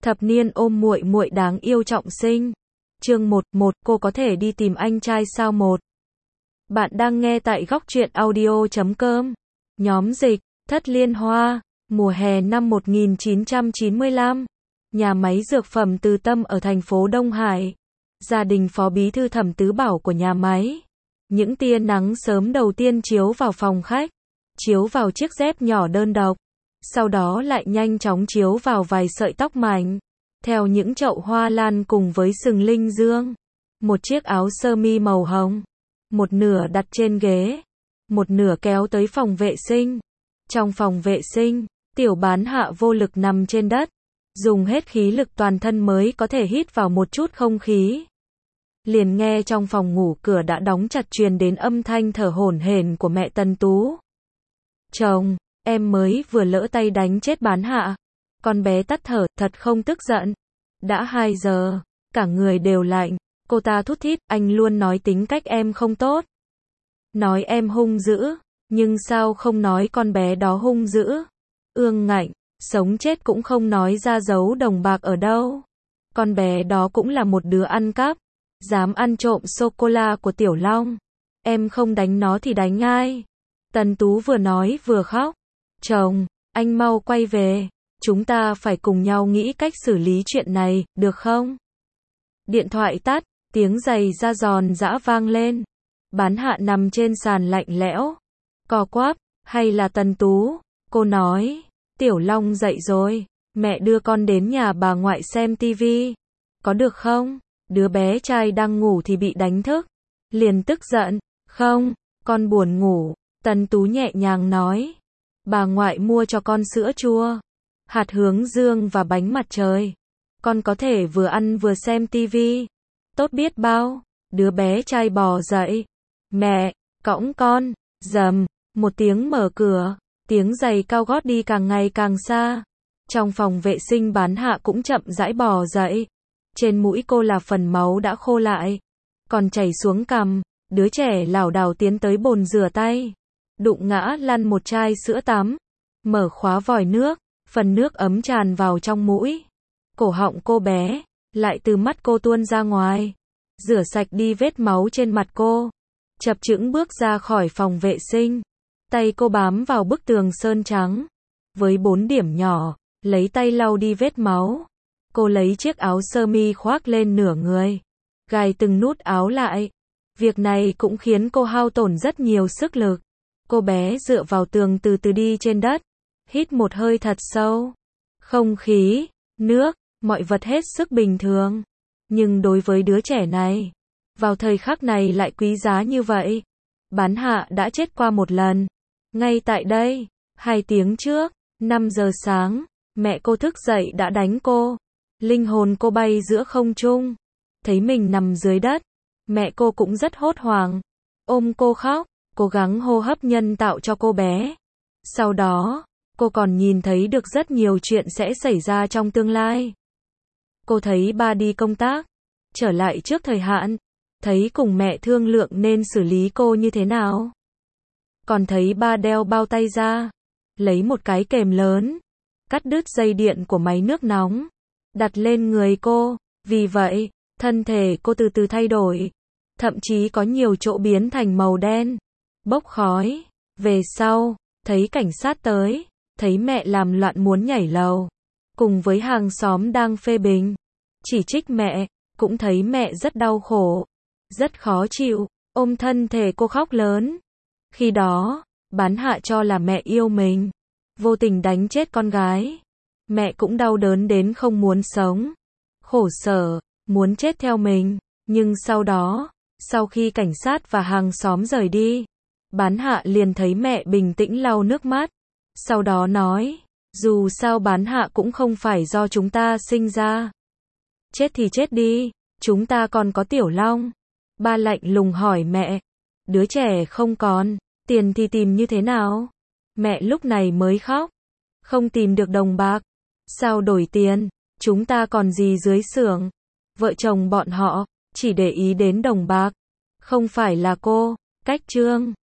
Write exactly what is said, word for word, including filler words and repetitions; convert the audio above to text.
Thập niên ôm muội muội đáng yêu trọng sinh. Chương một, một, cô có thể đi tìm anh trai sao một. Bạn đang nghe tại góc truyện audio chấm com. Nhóm dịch, Thất Liên Hoa, mùa hè năm một nghìn chín trăm chín mươi lăm. Nhà máy dược phẩm Từ Tâm ở thành phố Đông Hải. Gia đình phó bí thư Thẩm Tứ Bảo của nhà máy. Những tia nắng sớm đầu tiên chiếu vào phòng khách, chiếu vào chiếc dép nhỏ đơn độc, sau đó lại nhanh chóng chiếu vào vài sợi tóc mảnh, theo những chậu hoa lan cùng với sừng linh dương. Một chiếc áo sơ mi màu hồng, một nửa đặt trên ghế, một nửa kéo tới phòng vệ sinh. Trong phòng vệ sinh, Tiểu Bán Hạ vô lực nằm trên đất, dùng hết khí lực toàn thân mới có thể hít vào một chút không khí. Liền nghe trong phòng ngủ cửa đã đóng chặt truyền đến âm thanh thở hổn hển của mẹ Tần Tú. Chồng, em mới vừa lỡ tay đánh chết Bán Hạ. Con bé tắt thở, thật không tức giận. Đã hai giờ, cả người đều lạnh. Cô ta thút thít, anh luôn nói tính cách em không tốt. Nói em hung dữ, nhưng sao không nói con bé đó hung dữ. Ương ngạnh, sống chết cũng không nói ra giấu đồng bạc ở đâu. Con bé đó cũng là một đứa ăn cắp, dám ăn trộm sô-cô-la của Tiểu Long. Em không đánh nó thì đánh ai? Tần Tú vừa nói vừa khóc. Chồng, anh mau quay về. Chúng ta phải cùng nhau nghĩ cách xử lý chuyện này, được không? Điện thoại tắt, tiếng giày da giòn giã vang lên. Bán Hạ nằm trên sàn lạnh lẽo. Co quắp, hay là Tần Tú? Cô nói, Tiểu Long dậy rồi, mẹ đưa con đến nhà bà ngoại xem tivi. Có được không? Đứa bé trai đang ngủ thì bị đánh thức. Liền tức giận, không, con buồn ngủ. Tần Tú nhẹ nhàng nói, bà ngoại mua cho con sữa chua, hạt hướng dương và bánh mặt trời. Con có thể vừa ăn vừa xem tivi. Tốt biết bao. Đứa bé trai bò dậy. Mẹ, cõng con. Rầm, một tiếng mở cửa. Tiếng giày cao gót đi càng ngày càng xa. Trong phòng vệ sinh Bán Hạ cũng chậm rãi bò dậy. Trên mũi cô là phần máu đã khô lại, còn chảy xuống cằm. Đứa trẻ lảo đảo tiến tới bồn rửa tay, đụng ngã lăn một chai sữa tắm. Mở khóa vòi nước, phần nước ấm tràn vào trong mũi. Cổ họng cô bé, lại từ mắt cô tuôn ra ngoài. Rửa sạch đi vết máu trên mặt cô. Chập chững bước ra khỏi phòng vệ sinh. Tay cô bám vào bức tường sơn trắng. Với bốn điểm nhỏ, lấy tay lau đi vết máu. Cô lấy chiếc áo sơ mi khoác lên nửa người, gài từng nút áo lại. Việc này cũng khiến cô hao tổn rất nhiều sức lực. Cô bé dựa vào tường từ từ đi trên đất, hít một hơi thật sâu. Không khí, nước, mọi vật hết sức bình thường. Nhưng đối với đứa trẻ này, vào thời khắc này lại quý giá như vậy. Bán Hạ đã chết qua một lần. Ngay tại đây, hai tiếng trước, năm giờ sáng, mẹ cô thức dậy đã đánh cô. Linh hồn cô bay giữa không trung, thấy mình nằm dưới đất. Mẹ cô cũng rất hốt hoảng, ôm cô khóc, cố gắng hô hấp nhân tạo cho cô bé. Sau đó, cô còn nhìn thấy được rất nhiều chuyện sẽ xảy ra trong tương lai. Cô thấy ba đi công tác, trở lại trước thời hạn, thấy cùng mẹ thương lượng nên xử lý cô như thế nào. Còn thấy ba đeo bao tay ra, lấy một cái kềm lớn, cắt đứt dây điện của máy nước nóng, đặt lên người cô. Vì vậy, thân thể cô từ từ thay đổi, thậm chí có nhiều chỗ biến thành màu đen, bốc khói. Về sau, thấy cảnh sát tới, thấy mẹ làm loạn muốn nhảy lầu, cùng với hàng xóm đang phê bình, chỉ trích mẹ, cũng thấy mẹ rất đau khổ, rất khó chịu, ôm thân thể cô khóc lớn. Khi đó, Bán Hạ cho là mẹ yêu mình, vô tình đánh chết con gái. Mẹ cũng đau đớn đến không muốn sống, khổ sở, muốn chết theo mình. Nhưng sau đó, sau khi cảnh sát và hàng xóm rời đi, Bán Hạ liền thấy mẹ bình tĩnh lau nước mắt. Sau đó nói, dù sao Bán Hạ cũng không phải do chúng ta sinh ra. Chết thì chết đi, chúng ta còn có Tiểu Long. Ba lạnh lùng hỏi mẹ, đứa trẻ không còn, tiền thì tìm như thế nào? Mẹ lúc này mới khóc, không tìm được đồng bạc. Sao đổi tiền, chúng ta còn gì dưới xưởng. Vợ chồng bọn họ chỉ để ý đến đồng bạc. Không phải là cô. Cách chương